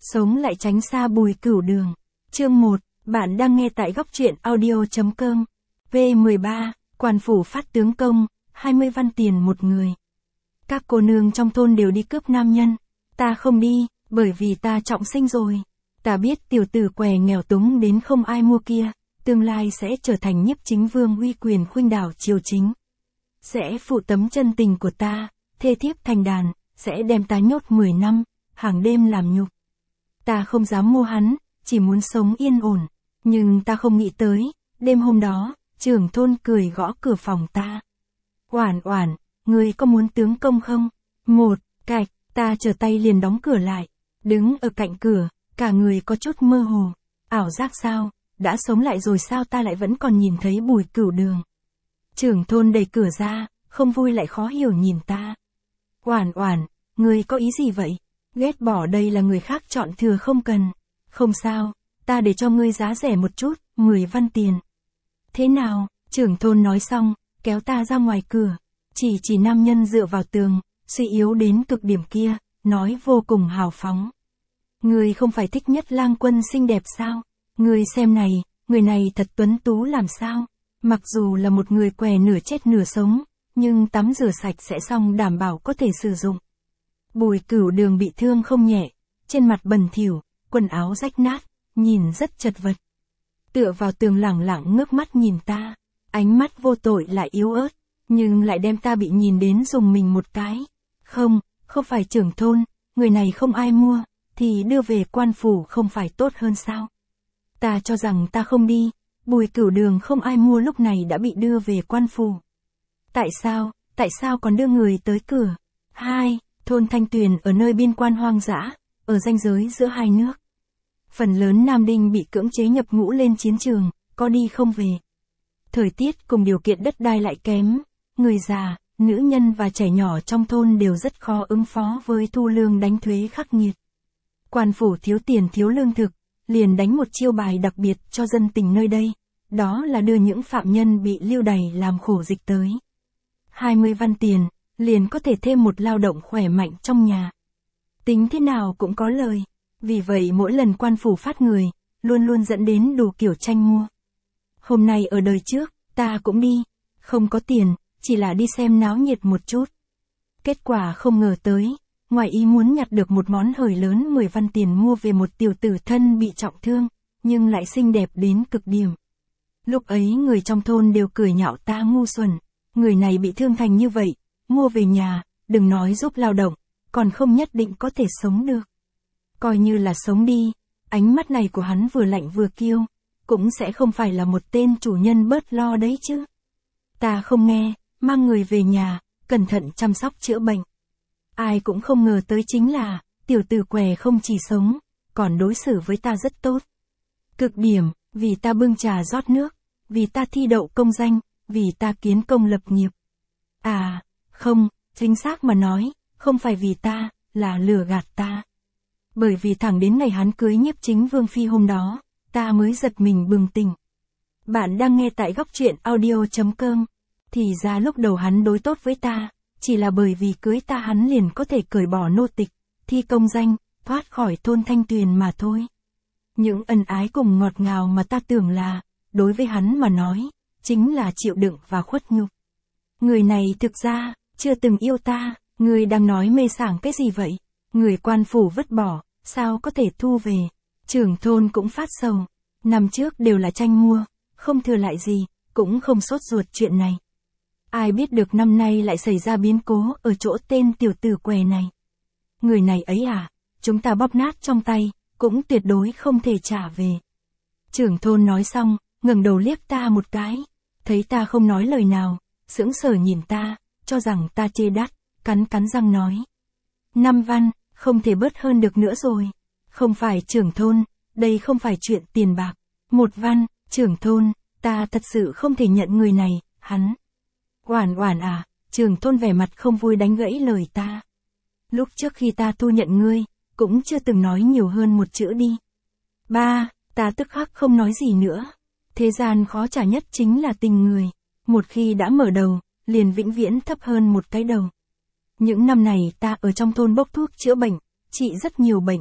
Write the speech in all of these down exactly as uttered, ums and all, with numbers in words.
Sống lại tránh xa Bùi Cửu Đường. Chương một, bạn đang nghe tại góc truyện audio.com. V mười ba, quan phủ phát tướng công, hai mươi văn tiền một người. Các cô nương trong thôn đều đi cướp nam nhân. Ta không đi, bởi vì ta trọng sinh rồi. Ta biết tiểu tử què nghèo túng đến không ai mua kia, tương lai sẽ trở thành nhiếp chính vương uy quyền khuynh đảo triều chính. Sẽ phụ tấm chân tình của ta, thê thiếp thành đàn, sẽ đem ta nhốt mười năm, hàng đêm làm nhục. Ta không dám mua hắn, chỉ muốn sống yên ổn. Nhưng ta không nghĩ tới, đêm hôm đó, trưởng thôn cười gõ cửa phòng ta. Oản Oản, ngươi có muốn tướng công không? Một, cạch, ta trở tay liền đóng cửa lại. Đứng ở cạnh cửa, cả người có chút mơ hồ. Ảo giác sao? Đã sống lại rồi sao ta lại vẫn còn nhìn thấy Bùi Cửu Đường? Trưởng thôn đẩy cửa ra, không vui lại khó hiểu nhìn ta. Oản Oản, ngươi có ý gì vậy? Ghét bỏ đây là người khác chọn thừa không cần. Không sao, ta để cho ngươi giá rẻ một chút, mười văn tiền. Thế nào? Trưởng thôn nói xong, kéo ta ra ngoài cửa. Chỉ chỉ nam nhân dựa vào tường, suy yếu đến cực điểm kia, nói vô cùng hào phóng. Ngươi không phải thích nhất lang quân xinh đẹp sao? Ngươi xem này, người này thật tuấn tú làm sao? Mặc dù là một người què nửa chết nửa sống, nhưng tắm rửa sạch sẽ xong đảm bảo có thể sử dụng. Bùi Cửu Đường bị thương không nhẹ, trên mặt bẩn thỉu, quần áo rách nát, nhìn rất chật vật. Tựa vào tường lẳng lặng ngước mắt nhìn ta, ánh mắt vô tội lại yếu ớt, nhưng lại đem ta bị nhìn đến dùng mình một cái. Không, không phải trưởng thôn, người này không ai mua, thì đưa về quan phủ không phải tốt hơn sao? Ta cho rằng ta không đi, Bùi Cửu Đường không ai mua lúc này đã bị đưa về quan phủ. Tại sao, tại sao còn đưa người tới cửa? Hai, thôn Thanh Tuyền ở nơi biên quan hoang dã, ở ranh giới giữa hai nước. Phần lớn Nam Đinh bị cưỡng chế nhập ngũ lên chiến trường, có đi không về. Thời tiết cùng điều kiện đất đai lại kém, người già, nữ nhân và trẻ nhỏ trong thôn đều rất khó ứng phó với thu lương đánh thuế khắc nghiệt. Quan phủ thiếu tiền thiếu lương thực, liền đánh một chiêu bài đặc biệt cho dân tình nơi đây, đó là đưa những phạm nhân bị lưu đày làm khổ dịch tới. hai mươi văn tiền, liền có thể thêm một lao động khỏe mạnh trong nhà. Tính thế nào cũng có lời, vì vậy mỗi lần quan phủ phát người, luôn luôn dẫn đến đủ kiểu tranh mua. Hôm nay ở đời trước, ta cũng đi, không có tiền, chỉ là đi xem náo nhiệt một chút. Kết quả không ngờ tới, ngoài ý muốn nhặt được một món hời lớn mười văn tiền mua về một tiểu tử thân bị trọng thương, nhưng lại xinh đẹp đến cực điểm. Lúc ấy người trong thôn đều cười nhạo ta ngu xuẩn, người này bị thương thành như vậy, mua về nhà, đừng nói giúp lao động, còn không nhất định có thể sống được. Coi như là sống đi, ánh mắt này của hắn vừa lạnh vừa kiêu, cũng sẽ không phải là một tên chủ nhân bớt lo đấy chứ. Ta không nghe, mang người về nhà, cẩn thận chăm sóc chữa bệnh. Ai cũng không ngờ tới chính là, tiểu tử què không chỉ sống, còn đối xử với ta rất tốt. Cực điểm, vì ta bưng trà rót nước, vì ta thi đậu công danh, vì ta kiến công lập nghiệp. À, không, chính xác mà nói, không phải vì ta, là lừa gạt ta. Bởi vì thẳng đến ngày hắn cưới nhiếp chính vương phi hôm đó, ta mới giật mình bừng tỉnh. Bạn đang nghe tại góc truyện audio.com. Thì ra lúc đầu hắn đối tốt với ta, chỉ là bởi vì cưới ta hắn liền có thể cởi bỏ nô tịch, thi công danh, thoát khỏi thôn Thanh Tuyền mà thôi. Những ân ái cùng ngọt ngào mà ta tưởng là, đối với hắn mà nói, chính là chịu đựng và khuất nhục. Người này thực ra, chưa từng yêu ta, người đang nói mê sảng cái gì vậy? Người quan phủ vứt bỏ, sao có thể thu về? Trưởng thôn cũng phát sầu. Năm trước đều là tranh mua, không thừa lại gì, cũng không sốt ruột chuyện này. Ai biết được năm nay lại xảy ra biến cố ở chỗ tên tiểu tử què này. Người này ấy à, chúng ta bóp nát trong tay, cũng tuyệt đối không thể trả về. Trưởng thôn nói xong, ngẩng đầu liếc ta một cái, thấy ta không nói lời nào, sững sờ nhìn ta, cho rằng ta chê đắt, cắn cắn răng nói. Năm văn, không thể bớt hơn được nữa rồi. Không phải trưởng thôn, đây không phải chuyện tiền bạc. Một văn, trưởng thôn, ta thật sự không thể nhận người này, hắn. Oản Oản à, trưởng thôn vẻ mặt không vui đánh gãy lời ta. Lúc trước khi ta thu nhận ngươi, cũng chưa từng nói nhiều hơn một chữ đi. Ba, ta tức khắc không nói gì nữa. Thế gian khó trả nhất chính là tình người. Một khi đã mở đầu, liền vĩnh viễn thấp hơn một cái đầu. Những năm này ta ở trong thôn bốc thuốc chữa bệnh, trị rất nhiều bệnh,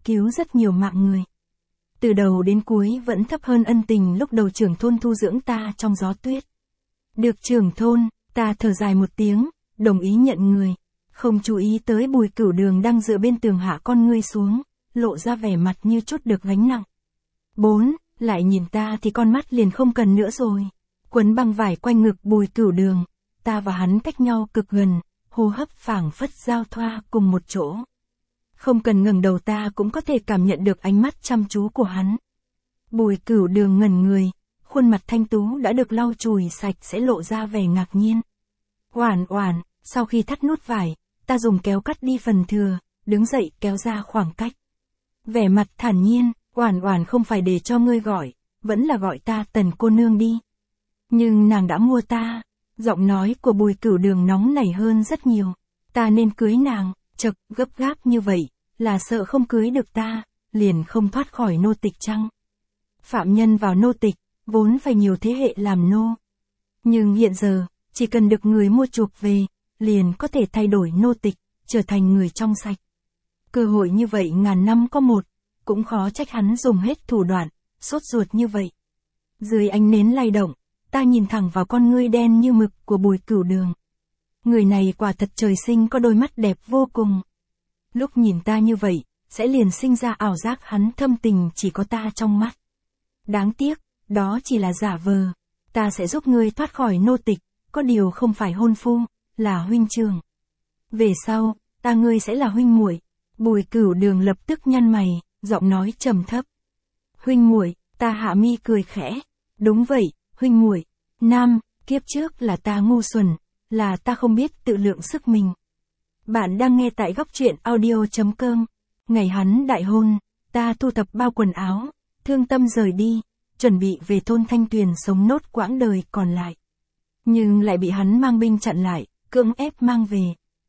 cứu rất nhiều mạng người. Từ đầu đến cuối vẫn thấp hơn ân tình lúc đầu trưởng thôn thu dưỡng ta trong gió tuyết. Được trưởng thôn, ta thở dài một tiếng, đồng ý nhận người. Không chú ý tới Bùi Cửu Đường đang dựa bên tường hạ con ngươi xuống, lộ ra vẻ mặt như chút được gánh nặng. Bốn, lại nhìn ta thì con mắt liền không cần nữa rồi. Quấn băng vải quanh ngực Bùi Cửu Đường, ta và hắn cách nhau cực gần, hô hấp phảng phất giao thoa cùng một chỗ. Không cần ngẩng đầu ta cũng có thể cảm nhận được ánh mắt chăm chú của hắn. Bùi Cửu Đường ngẩn người, khuôn mặt thanh tú đã được lau chùi sạch sẽ lộ ra vẻ ngạc nhiên. Oản oản, sau khi thắt nút vải, ta dùng kéo cắt đi phần thừa, đứng dậy kéo ra khoảng cách. Vẻ mặt thản nhiên, Oản oản không phải để cho ngươi gọi, vẫn là gọi ta Tần cô nương đi. Nhưng nàng đã mua ta, giọng nói của Bùi Cửu Đường nóng nảy hơn rất nhiều. Ta nên cưới nàng, chật, gấp gáp như vậy, là sợ không cưới được ta, liền không thoát khỏi nô tịch chăng? Phạm nhân vào nô tịch, vốn phải nhiều thế hệ làm nô. Nhưng hiện giờ, chỉ cần được người mua chuộc về, liền có thể thay đổi nô tịch, trở thành người trong sạch. Cơ hội như vậy ngàn năm có một, cũng khó trách hắn dùng hết thủ đoạn, sốt ruột như vậy. Dưới ánh nến lay động, ta nhìn thẳng vào con ngươi đen như mực của Bùi Cửu Đường. Người này quả thật trời sinh có đôi mắt đẹp vô cùng. Lúc nhìn ta như vậy, sẽ liền sinh ra ảo giác hắn thâm tình chỉ có ta trong mắt. Đáng tiếc, đó chỉ là giả vờ. Ta sẽ giúp ngươi thoát khỏi nô tịch, có điều không phải hôn phu, là huynh trưởng. Về sau, ta ngươi sẽ là huynh muội. Bùi Cửu Đường lập tức nhăn mày, giọng nói trầm thấp. Huynh muội, ta hạ mi cười khẽ. Đúng vậy, huynh muội. Nam, kiếp trước là ta ngu xuẩn, là ta không biết tự lượng sức mình. Bạn đang nghe tại góc truyện audio chấm com. Ngày hắn đại hôn, ta thu thập bao quần áo, thương tâm rời đi, chuẩn bị về thôn Thanh Tuyền sống nốt quãng đời còn lại. Nhưng lại bị hắn mang binh chặn lại, cưỡng ép mang về.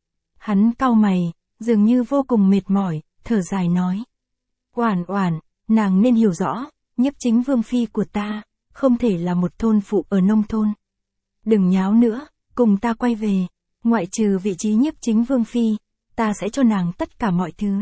Hắn cau mày, dường như vô cùng mệt mỏi, thở dài nói. Oản oản, nàng nên hiểu rõ, Nhiếp Chính Vương phi của ta, không thể là một thôn phụ ở nông thôn. Đừng nháo nữa, cùng ta quay về, ngoại trừ vị trí Nhiếp Chính Vương phi, ta sẽ cho nàng tất cả mọi thứ.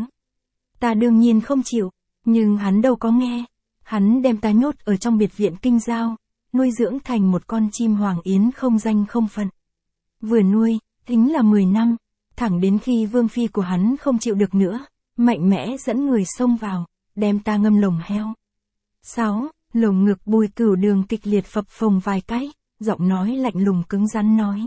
Ta đương nhiên không chịu, nhưng hắn đâu có nghe. Hắn đem ta nhốt ở trong biệt viện Kinh Giao, nuôi dưỡng thành một con chim hoàng yến không danh không phận. Vừa nuôi, tính là mười năm, thẳng đến khi vương phi của hắn không chịu được nữa, mạnh mẽ dẫn người xông vào, đem ta ngâm lồng heo. Sáu, lồng ngực Bùi Cửu Đường kịch liệt phập phồng vài cái, giọng nói lạnh lùng cứng rắn nói.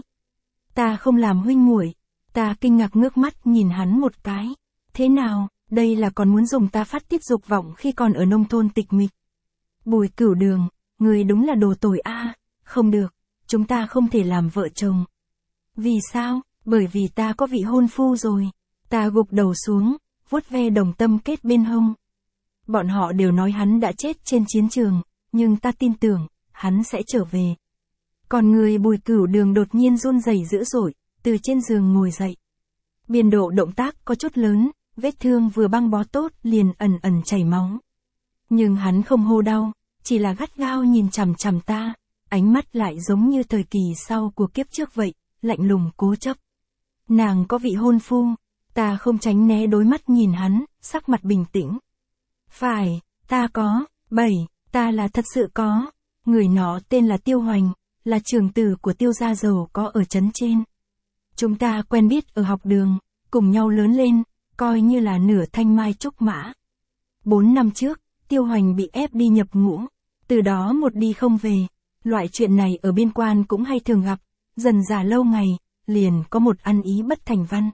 Ta không làm huynh muội. Ta kinh ngạc ngước mắt nhìn hắn một cái. Thế nào, đây là còn muốn dùng ta phát tiết dục vọng khi còn ở nông thôn tịch mịch. Bùi Cửu Đường, người đúng là đồ tồi a. Không được, chúng ta không thể làm vợ chồng. Vì sao? Bởi vì ta có vị hôn phu rồi. Ta gục đầu xuống, vuốt ve đồng tâm kết bên hông. Bọn họ đều nói hắn đã chết trên chiến trường, nhưng ta tin tưởng, hắn sẽ trở về. Còn người Bùi Cửu Đường đột nhiên run rẩy dữ dội, từ trên giường ngồi dậy. Biên độ động tác có chút lớn, vết thương vừa băng bó tốt liền ẩn ẩn chảy máu. Nhưng hắn không hô đau, chỉ là gắt gao nhìn chằm chằm ta, ánh mắt lại giống như thời kỳ sau của kiếp trước vậy, lạnh lùng cố chấp. Nàng có vị hôn phu, ta không tránh né đối mắt nhìn hắn, sắc mặt bình tĩnh. Phải, ta có, bảy, ta là thật sự có, người nó tên là Tiêu Hoành, là trưởng tử của Tiêu gia giàu có ở trấn trên. Chúng ta quen biết ở học đường, cùng nhau lớn lên, coi như là nửa thanh mai trúc mã. Bốn năm trước, Tiêu Hoành bị ép đi nhập ngũ, từ đó một đi không về, loại chuyện này ở biên quan cũng hay thường gặp, dần dà lâu ngày, liền có một ăn ý bất thành văn.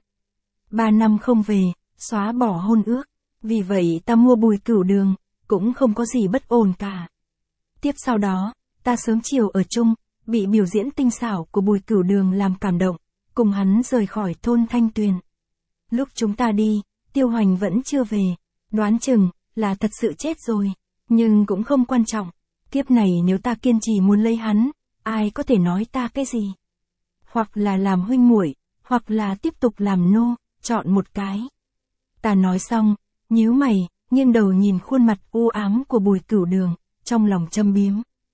Ba năm không về, xóa bỏ hôn ước, vì vậy ta mua Bùi Cửu Đường, cũng không có gì bất ổn cả. Tiếp sau đó, ta sớm chiều ở chung, bị biểu diễn tinh xảo của Bùi Cửu Đường làm cảm động, cùng hắn rời khỏi thôn Thanh Tuyền. Lúc chúng ta đi, Tiêu Hoành vẫn chưa về, đoán chừng là thật sự chết rồi, nhưng cũng không quan trọng. Kiếp này nếu ta kiên trì muốn lấy hắn, ai có thể nói ta cái gì? Hoặc là làm huynh muội, hoặc là tiếp tục làm nô, chọn một cái. Ta nói xong, nhíu mày, nghiêng đầu nhìn khuôn mặt u ám của Bùi Cửu Đường, trong lòng châm biếm.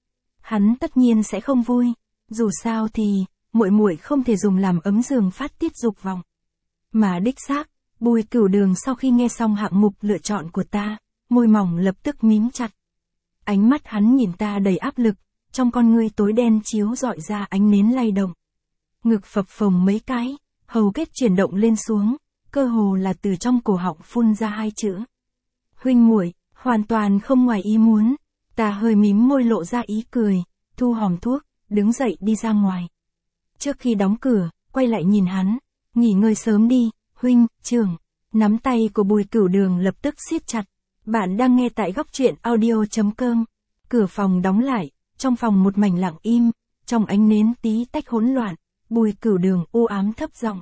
Hắn tất nhiên sẽ không vui, dù sao thì muội muội không thể dùng làm ấm giường phát tiết dục vọng. Mà đích xác, Bùi Cửu Đường sau khi nghe xong hạng mục lựa chọn của ta, môi mỏng lập tức mím chặt. Ánh mắt hắn nhìn ta đầy áp lực, trong con ngươi tối đen chiếu rọi ra ánh nến lay động. Ngực phập phồng mấy cái, hầu kết chuyển động lên xuống, cơ hồ là từ trong cổ họng phun ra hai chữ. Huynh muội, hoàn toàn không ngoài ý muốn. Ta hơi mím môi lộ ra ý cười, thu hòm thuốc, đứng dậy đi ra ngoài. Trước khi đóng cửa, quay lại nhìn hắn, nghỉ ngơi sớm đi, huynh, trưởng. Nắm tay của Bùi Cửu Đường lập tức siết chặt. Bạn đang nghe tại góc truyện audio.com. Cửa phòng đóng lại, trong phòng một mảnh lặng im, trong ánh nến tí tách hỗn loạn, Bùi Cửu Đường u ám thấp giọng.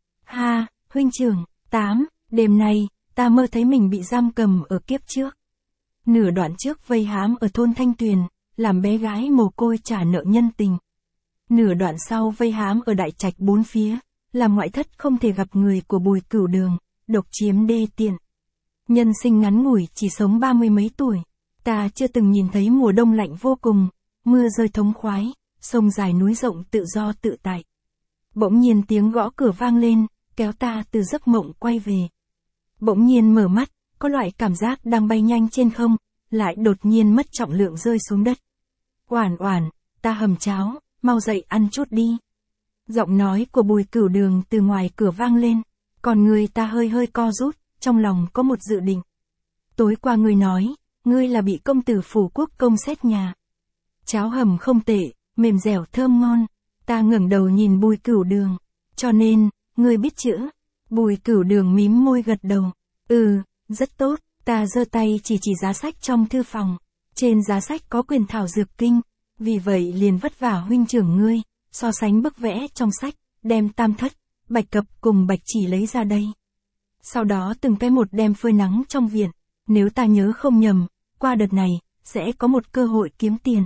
Ha, huynh trưởng, tám, đêm nay, ta mơ thấy mình bị giam cầm ở kiếp trước. Nửa đoạn trước vây hãm ở thôn Thanh Tuyền, làm bé gái mồ côi trả nợ nhân tình. Nửa đoạn sau vây hãm ở đại trạch bốn phía, làm ngoại thất không thể gặp người của Bùi Cửu Đường, độc chiếm đê tiện. Nhân sinh ngắn ngủi chỉ sống ba mươi mấy tuổi, ta chưa từng nhìn thấy mùa đông lạnh vô cùng, mưa rơi thống khoái, sông dài núi rộng tự do tự tại. Bỗng nhiên tiếng gõ cửa vang lên, kéo ta từ giấc mộng quay về. Bỗng nhiên mở mắt, có loại cảm giác đang bay nhanh trên không, lại đột nhiên mất trọng lượng rơi xuống đất. Oản oản, ta hầm cháo, mau dậy ăn chút đi. Giọng nói của Bùi Cửu Đường từ ngoài cửa vang lên, còn người ta hơi hơi co rút, trong lòng có một dự định. Tối qua ngươi nói, ngươi là bị công tử phủ quốc công xét nhà. Cháo hầm không tệ, mềm dẻo thơm ngon. Ta ngẩng đầu nhìn Bùi Cửu Đường, cho nên, ngươi biết chữ. Bùi Cửu Đường mím môi gật đầu. Ừ, rất tốt. Ta giơ tay chỉ chỉ giá sách trong thư phòng. Trên giá sách có quyền thảo dược kinh, vì vậy liền vất vả huynh trưởng ngươi, so sánh bức vẽ trong sách, đem tam thất, bạch cập cùng bạch chỉ lấy ra đây. Sau đó từng cái một đem phơi nắng trong viện, nếu ta nhớ không nhầm, qua đợt này, sẽ có một cơ hội kiếm tiền.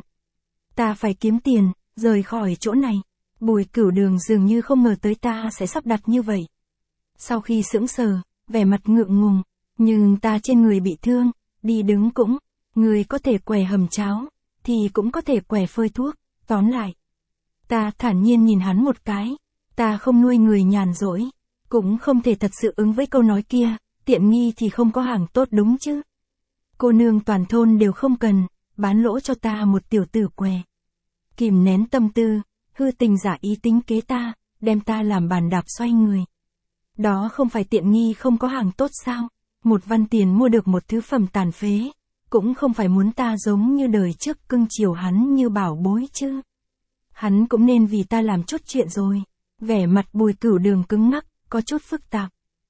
Ta phải kiếm tiền, rời khỏi chỗ này. Bùi Cửu Đường dường như không ngờ tới ta sẽ sắp đặt như vậy. Sau khi sững sờ, vẻ mặt ngượng ngùng, nhưng ta trên người bị thương, đi đứng cũng, người có thể quẻ hầm cháo, thì cũng có thể quẻ phơi thuốc, tóm lại. Ta thản nhiên nhìn hắn một cái, ta không nuôi người nhàn rỗi, cũng không thể thật sự ứng với câu nói kia, tiện nghi thì không có hàng tốt đúng chứ. Cô nương toàn thôn đều không cần, bán lỗ cho ta một tiểu tử què. Kìm nén tâm tư, hư tình giả ý tính kế ta, đem ta làm bàn đạp xoay người. Đó không phải tiện nghi không có hàng tốt sao? Một văn tiền mua được một thứ phẩm tàn phế, cũng không phải muốn ta giống như đời trước cưng chiều hắn như bảo bối chứ. Hắn cũng nên vì ta làm chút chuyện rồi. Vẻ mặt Bùi Cửu Đường cứng ngắc, có chút phức tạp.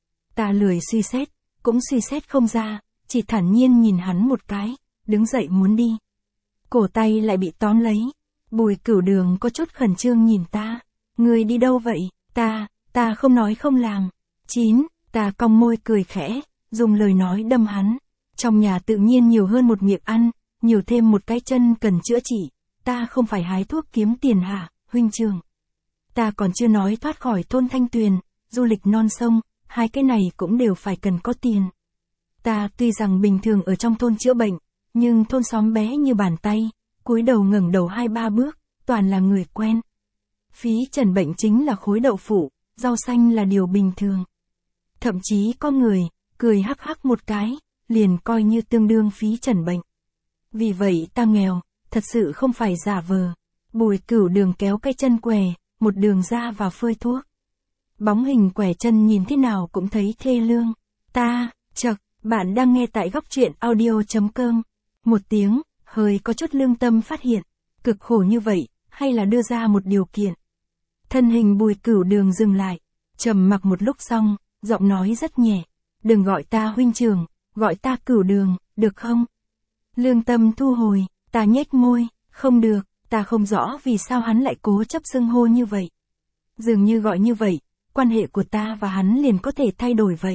Ta lười suy xét, cũng suy xét không ra, chỉ thản nhiên nhìn hắn một cái, đứng dậy muốn đi. Cổ tay lại bị tóm lấy. Bùi Cửu Đường có chút khẩn trương nhìn ta. Người đi đâu vậy? Ta, ta không nói không làm. Chín, ta cong môi cười khẽ, dùng lời nói đâm hắn. Trong nhà tự nhiên nhiều hơn một miệng ăn, nhiều thêm một cái chân cần chữa trị. Ta không phải hái thuốc kiếm tiền hả, huynh trưởng? Ta còn chưa nói thoát khỏi thôn Thanh Tuyền, du lịch non sông, hai cái này cũng đều phải cần có tiền. Ta tuy rằng bình thường ở trong thôn chữa bệnh, nhưng thôn xóm bé như bàn tay, cúi đầu ngẩng đầu hai ba bước, toàn là người quen. Phí trần bệnh chính là khối đậu phụ, rau xanh là điều bình thường. Thậm chí có người, cười hắc hắc một cái, liền coi như tương đương phí trần bệnh. Vì vậy ta nghèo, thật sự không phải giả vờ. Bùi Cửu Đường kéo cái chân què, một đường ra vào phơi thuốc. Bóng hình quẻ chân nhìn thế nào cũng thấy thê lương. Ta, chậc, bạn đang nghe tại góc truyện audio.com. Một tiếng, hơi có chút lương tâm phát hiện. Cực khổ như vậy, hay là đưa ra một điều kiện. Thân hình Bùi Cửu Đường dừng lại, trầm mặc một lúc xong, giọng nói rất nhẹ. Đừng gọi ta huynh trưởng, gọi ta Cửu Đường, được không? Lương tâm thu hồi, ta nhếch môi, không được, ta không rõ vì sao hắn lại cố chấp xưng hô như vậy. Dường như gọi như vậy, quan hệ của ta và hắn liền có thể thay đổi vậy.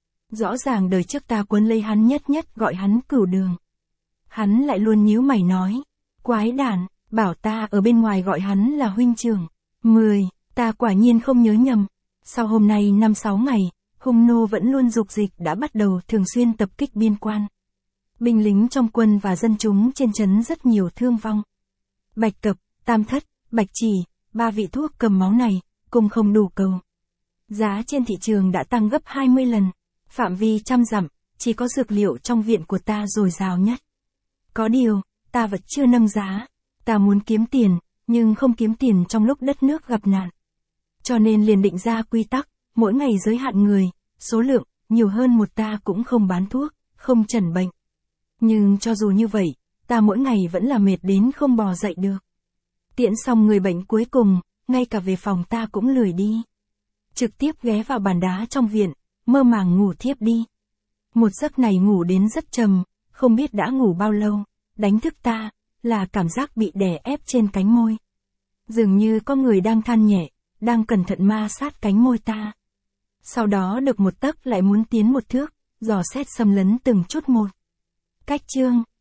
Rõ ràng đời trước ta quấn lấy hắn nhất nhất gọi hắn Cửu Đường. Hắn lại luôn nhíu mày nói, quái đản, bảo ta ở bên ngoài gọi hắn là huynh trưởng. Mười, ta quả nhiên không nhớ nhầm. Sau hôm nay năm sáu ngày, hung nô vẫn luôn dục dịch đã bắt đầu thường xuyên tập kích biên quan. Binh lính trong quân và dân chúng trên trấn rất nhiều thương vong. Bạch cập, tam thất, bạch chỉ, ba vị thuốc cầm máu này, cùng không đủ cầu. Giá trên thị trường đã tăng gấp hai mươi lần. Phạm vi trăm dặm, chỉ có dược liệu trong viện của ta dồi dào nhất. Có điều, ta vật chưa nâng giá. Ta muốn kiếm tiền, nhưng không kiếm tiền trong lúc đất nước gặp nạn. Cho nên liền định ra quy tắc, mỗi ngày giới hạn người, số lượng, nhiều hơn một ta cũng không bán thuốc, không chẩn bệnh. Nhưng cho dù như vậy, ta mỗi ngày vẫn là mệt đến không bò dậy được. Tiễn xong người bệnh cuối cùng, ngay cả về phòng ta cũng lười đi. Trực tiếp ghé vào bàn đá trong viện, mơ màng ngủ thiếp đi. Một giấc này ngủ đến rất trầm, không biết đã ngủ bao lâu, đánh thức ta, là cảm giác bị đè ép trên cánh môi. Dường như có người đang than nhẹ, đang cẩn thận ma sát cánh môi ta. Sau đó được một tấc lại muốn tiến một thước, dò xét xâm lấn từng chút một. Cách chương